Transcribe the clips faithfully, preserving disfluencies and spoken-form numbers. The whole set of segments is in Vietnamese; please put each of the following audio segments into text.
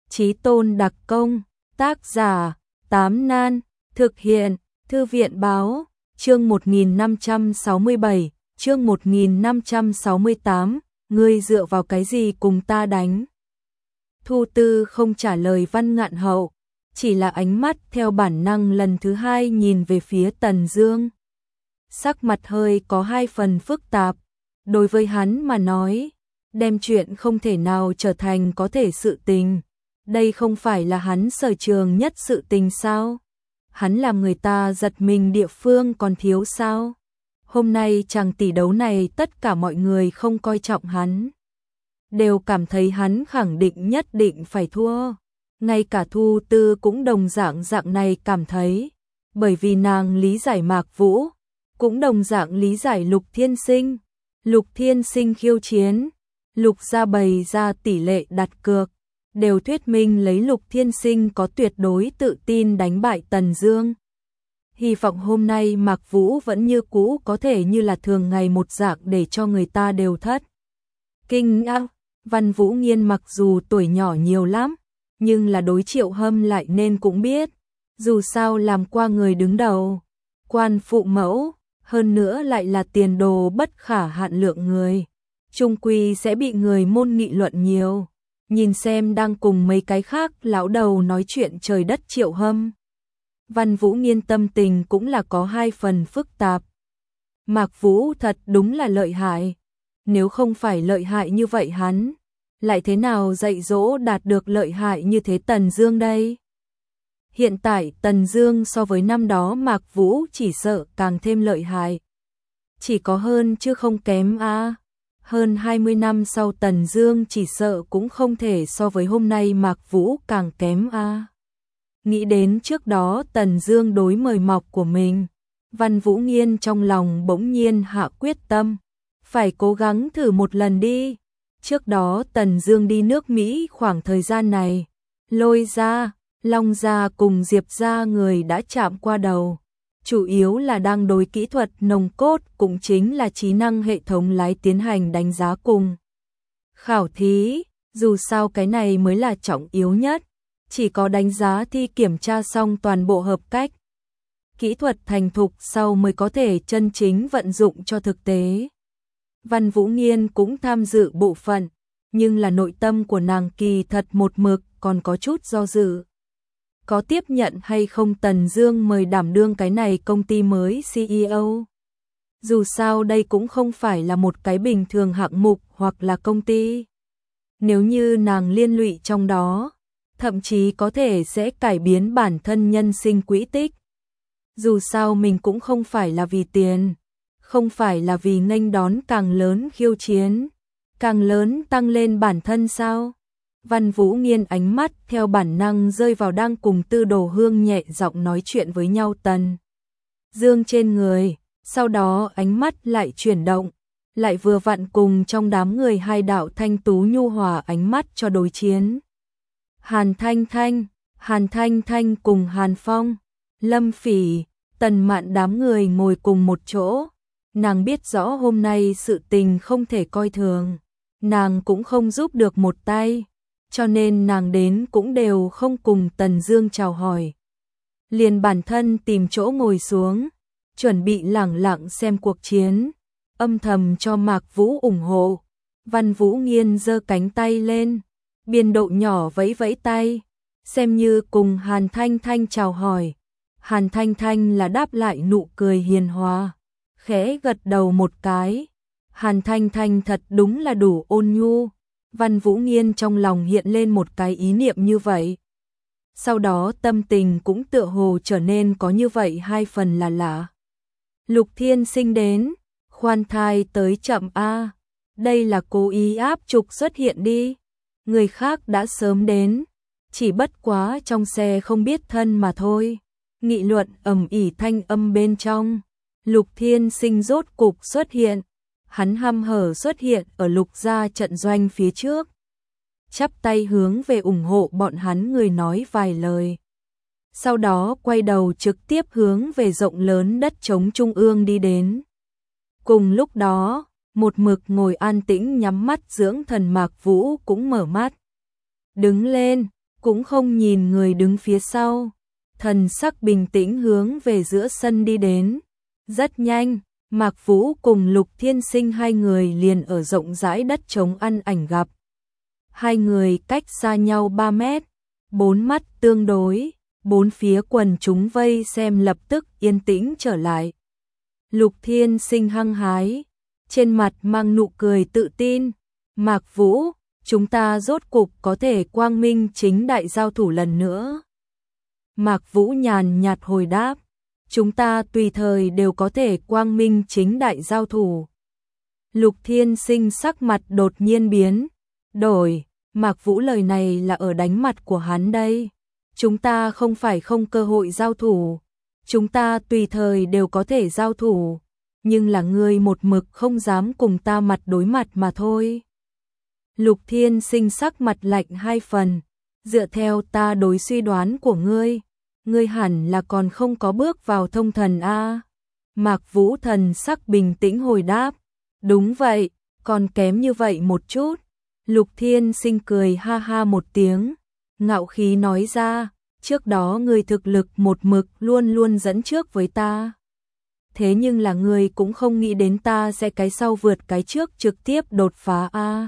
Chí Tôn đặc công, tác giả, Tám Nan, thực hiện, Thư viện báo, chương một nghìn năm trăm sáu mươi bảy, chương một nghìn năm trăm sáu mươi tám, ngươi dựa vào cái gì cùng ta đánh? Thu Tư không trả lời Văn Ngạn Hậu, chỉ là ánh mắt theo bản năng lần thứ hai nhìn về phía Tần Dương. Sắc mặt hơi có hai phần phức tạp, đối với hắn mà nói, đem chuyện không thể nào trở thành có thể sự tình. Đây không phải là hắn sở trường nhất sự tình sao? Hắn làm người ta giật mình địa phương còn thiếu sao? Hôm nay chàng tỷ đấu này tất cả mọi người không coi trọng hắn, đều cảm thấy hắn khẳng định nhất định phải thua. Ngay cả Thu Tư cũng đồng dạng dạng này cảm thấy, bởi vì nàng lý giải Mạc Vũ, cũng đồng dạng lý giải Lục Thiên Sinh. Lục Thiên Sinh khiêu chiến, Lục gia bày ra tỷ lệ đặt cược, đều thuyết minh lấy Lục Thiên Sinh có tuyệt đối tự tin đánh bại Tần Dương. Hy vọng hôm nay Mạc Vũ vẫn như cũ có thể như là thường ngày một dạng để cho người ta đều thất kinh ngạc. Văn Vũ Nghiên mặc dù tuổi nhỏ nhiều lắm, nhưng là đối Triệu Hâm lại nên cũng biết, dù sao làm qua người đứng đầu, quan phụ mẫu, hơn nữa lại là tiền đồ bất khả hạn lượng người, chung quy sẽ bị người môn nghị luận nhiều. Nhìn xem đang cùng mấy cái khác lão đầu nói chuyện trời đất Triệu Hâm, Văn Vũ Nghiên tâm tình cũng là có hai phần phức tạp. Mạc Vũ thật đúng là lợi hại, nếu không phải lợi hại như vậy hắn lại thế nào dạy dỗ đạt được lợi hại như thế Tần Dương đây? Hiện tại Tần Dương so với năm đó Mạc Vũ chỉ sợ càng thêm lợi hại. Chỉ có hơn chứ không kém a. À. Hơn hai mươi năm sau Tần Dương chỉ sợ cũng không thể so với hôm nay Mạc Vũ càng kém a. À. Nghĩ đến trước đó Tần Dương đối mời mọc của mình, Văn Vũ Nghiên trong lòng bỗng nhiên hạ quyết tâm, phải cố gắng thử một lần đi. Trước đó Tần Dương đi nước Mỹ khoảng thời gian này, Lôi gia, Long gia cùng Diệp gia người đã chạm qua đầu, chủ yếu là đang đối kỹ thuật nồng cốt cũng chính là trí năng hệ thống lái tiến hành đánh giá cùng khảo thí, dù sao cái này mới là trọng yếu nhất, chỉ có đánh giá thi kiểm tra xong toàn bộ hợp cách, kỹ thuật thành thục sau mới có thể chân chính vận dụng cho thực tế. Văn Vũ Nghiên cũng tham dự bộ phận, nhưng là nội tâm của nàng kỳ thật một mực còn có chút do dự. Có tiếp nhận hay không Tần Dương mời đảm đương cái này công ty mới xê e ô? Dù sao đây cũng không phải là một cái bình thường hạng mục hoặc là công ty. Nếu như nàng liên lụy trong đó, thậm chí có thể sẽ cải biến bản thân nhân sinh quỹ tích. Dù sao mình cũng không phải là vì tiền, không phải là vì nghênh đón càng lớn khiêu chiến, càng lớn tăng lên bản thân sao? Văn Vũ Nghiên ánh mắt theo bản năng rơi vào đang cùng Tư Đồ Hương nhẹ giọng nói chuyện với nhau Tần Dương trên người, sau đó ánh mắt lại chuyển động, lại vừa vặn cùng trong đám người hai đạo thanh tú nhu hòa ánh mắt cho đối chiến. Hàn Thanh Thanh, Hàn Thanh Thanh cùng Hàn Phong, Lâm Phỉ, Tần Mạn đám người ngồi cùng một chỗ. Nàng biết rõ hôm nay sự tình không thể coi thường, nàng cũng không giúp được một tay, cho nên nàng đến cũng đều không cùng Tần Dương chào hỏi. Liền bản thân tìm chỗ ngồi xuống, chuẩn bị lẳng lặng xem cuộc chiến, âm thầm cho Mạc Vũ ủng hộ. Văn Vũ Nghiên giơ cánh tay lên, biên độ nhỏ vẫy vẫy tay, xem như cùng Hàn Thanh Thanh chào hỏi. Hàn Thanh Thanh là đáp lại nụ cười hiền hòa, khẽ gật đầu một cái. Hàn Thanh Thanh thật đúng là đủ ôn nhu. Văn Vũ Nghiên trong lòng hiện lên một cái ý niệm như vậy. Sau đó tâm tình cũng tựa hồ trở nên có như vậy hai phần là lạ. Lục Thiên Sinh đến, khoan thai tới chậm a. Đây là cố ý áp trục xuất hiện đi. Người khác đã sớm đến, chỉ bất quá trong xe không biết thân mà thôi. Nghị luận ầm ĩ thanh âm bên trong. Lục Thiên Sinh rốt cục xuất hiện, hắn hăm hở xuất hiện ở Lục gia trận doanh phía trước, chắp tay hướng về ủng hộ bọn hắn người nói vài lời. Sau đó quay đầu trực tiếp hướng về rộng lớn đất trống trung ương đi đến. Cùng lúc đó, một mực ngồi an tĩnh nhắm mắt dưỡng thần Mạc Vũ cũng mở mắt. Đứng lên, cũng không nhìn người đứng phía sau, thần sắc bình tĩnh hướng về giữa sân đi đến. Rất nhanh, Mạc Vũ cùng Lục Thiên Sinh hai người liền ở rộng rãi đất trống ăn ảnh gặp. Hai người cách xa nhau ba mét, bốn mắt tương đối, bốn phía quần chúng vây xem lập tức yên tĩnh trở lại. Lục Thiên Sinh hăng hái, trên mặt mang nụ cười tự tin. Mạc Vũ, chúng ta rốt cục có thể quang minh chính đại giao thủ lần nữa. Mạc Vũ nhàn nhạt hồi đáp, chúng ta tùy thời đều có thể quang minh chính đại giao thủ. Lục Thiên Sinh sắc mặt đột nhiên biến, đổi, Mạc Vũ lời này là ở đánh mặt của hắn đây. Chúng ta không phải không cơ hội giao thủ, chúng ta tùy thời đều có thể giao thủ, nhưng là ngươi một mực không dám cùng ta mặt đối mặt mà thôi. Lục Thiên Sinh sắc mặt lạnh hai phần, dựa theo ta đối suy đoán của ngươi, ngươi hẳn là còn không có bước vào thông thần a. Mạc Vũ thần sắc bình tĩnh hồi đáp, đúng vậy, còn kém như vậy một chút. Lục Thiên Sinh cười ha ha một tiếng, ngạo khí nói ra, trước đó ngươi thực lực một mực luôn luôn dẫn trước với ta. Thế nhưng là ngươi cũng không nghĩ đến ta sẽ cái sau vượt cái trước trực tiếp đột phá a.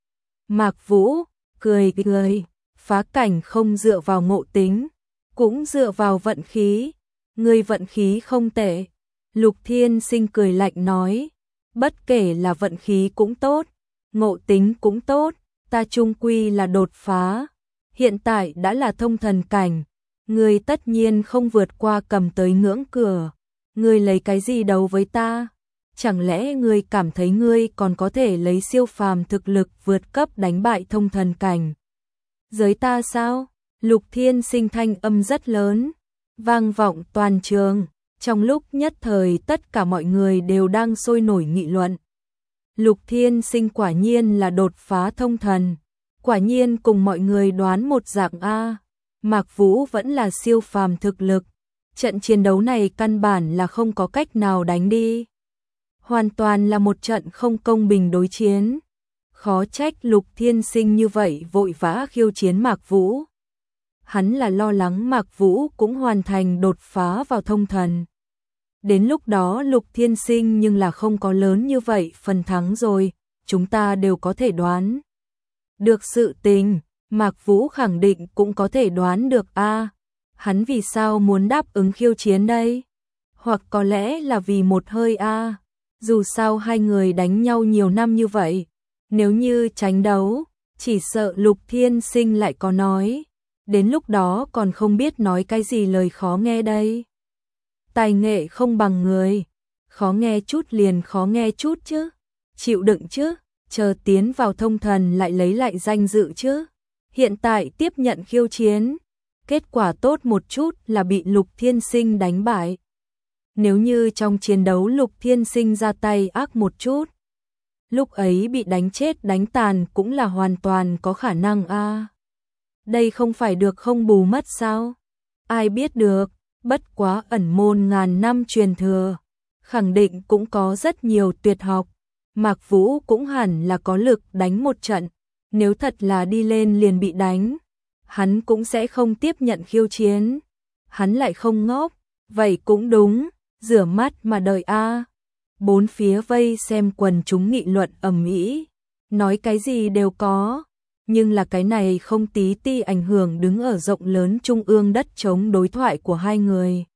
Mạc Vũ cười cười, phá cảnh không dựa vào ngộ tính, cũng dựa vào vận khí. Ngươi vận khí không tệ. Lục Thiên Sinh cười lạnh nói, bất kể là vận khí cũng tốt, ngộ tính cũng tốt, ta chung quy là đột phá. Hiện tại đã là thông thần cảnh, ngươi tất nhiên không vượt qua cầm tới ngưỡng cửa. Ngươi lấy cái gì đấu với ta? Chẳng lẽ ngươi cảm thấy ngươi còn có thể lấy siêu phàm thực lực vượt cấp đánh bại thông thần cảnh giới ta sao? Lục Thiên Sinh thanh âm rất lớn, vang vọng toàn trường. Trong lúc nhất thời tất cả mọi người đều đang sôi nổi nghị luận. Lục Thiên Sinh quả nhiên là đột phá thông thần, quả nhiên cùng mọi người đoán một dạng a. Mạc Vũ vẫn là siêu phàm thực lực, trận chiến đấu này căn bản là không có cách nào đánh đi. Hoàn toàn là một trận không công bình đối chiến. Khó trách Lục Thiên Sinh như vậy vội vã khiêu chiến Mạc Vũ. Hắn là lo lắng Mạc Vũ cũng hoàn thành đột phá vào thông thần. Đến lúc đó Lục Thiên Sinh nhưng là không có lớn như vậy phần thắng rồi, chúng ta đều có thể đoán được sự tình. Mạc Vũ khẳng định cũng có thể đoán được a. Hắn vì sao muốn đáp ứng khiêu chiến đây? Hoặc có lẽ là vì một hơi a. Dù sao hai người đánh nhau nhiều năm như vậy, nếu như tránh đấu, chỉ sợ Lục Thiên Sinh lại có nói, đến lúc đó còn không biết nói cái gì lời khó nghe đây. Tài nghệ không bằng người, khó nghe chút liền khó nghe chút chứ, chịu đựng chứ, chờ tiến vào thông thần lại lấy lại danh dự chứ. Hiện tại tiếp nhận khiêu chiến, kết quả tốt một chút là bị Lục Thiên Sinh đánh bại. Nếu như trong chiến đấu Lục Thiên Sinh ra tay ác một chút, lúc ấy bị đánh chết đánh tàn cũng là hoàn toàn có khả năng a. Đây không phải được không bù mất sao? Ai biết được, bất quá ẩn môn ngàn năm truyền thừa, khẳng định cũng có rất nhiều tuyệt học. Mạc Vũ cũng hẳn là có lực đánh một trận, nếu thật là đi lên liền bị đánh, hắn cũng sẽ không tiếp nhận khiêu chiến. Hắn lại không ngốc, vậy cũng đúng, rửa mắt mà đợi a. Bốn phía vây xem quần chúng nghị luận ầm ĩ, nói cái gì đều có, nhưng là cái này không tí ti ảnh hưởng đứng ở rộng lớn trung ương đất trống đối thoại của hai người.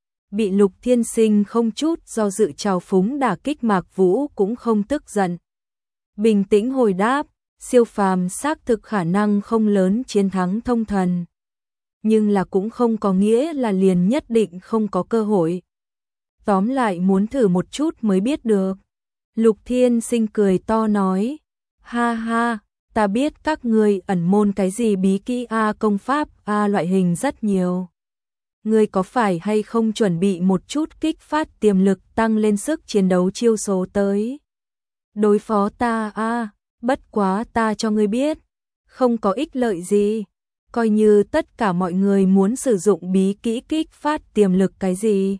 Bị Lục Thiên Sinh không chút do dự trào phúng đả kích Mạc Vũ cũng không tức giận. Bình tĩnh hồi đáp, siêu phàm xác thực khả năng không lớn chiến thắng thông thần, nhưng là cũng không có nghĩa là liền nhất định không có cơ hội. Tóm lại muốn thử một chút mới biết được. Lục Thiên Sinh cười to nói, ha ha, ta biết các ngươi ẩn môn cái gì bí kỹ a công pháp a loại hình rất nhiều. Ngươi có phải hay không chuẩn bị một chút kích phát tiềm lực tăng lên sức chiến đấu chiêu số tới đối phó ta a? Bất quá ta cho ngươi biết, không có ích lợi gì. Coi như tất cả mọi người muốn sử dụng bí kỹ kích phát tiềm lực cái gì,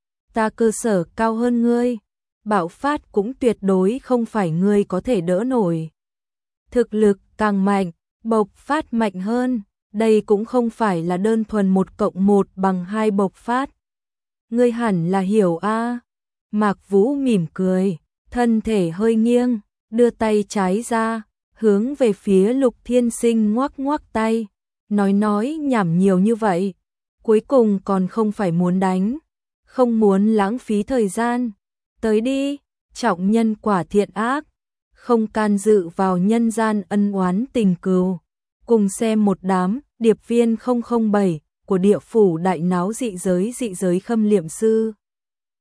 ta cơ sở cao hơn ngươi, bạo phát cũng tuyệt đối không phải ngươi có thể đỡ nổi. Thực lực càng mạnh, bộc phát mạnh hơn, đây cũng không phải là đơn thuần một cộng một bằng hai bộc phát. Ngươi hẳn là hiểu a. Mạc Vũ mỉm cười, thân thể hơi nghiêng, đưa tay trái ra, hướng về phía Lục Thiên Sinh ngoắc ngoắc tay, nói nói nhảm nhiều như vậy, cuối cùng còn không phải muốn đánh, không muốn lãng phí thời gian, tới đi, trọng nhân quả thiện ác, không can dự vào nhân gian ân oán tình cừu, cùng xem một đám điệp viên không không bảy của địa phủ đại náo dị giới dị giới khâm liệm sư.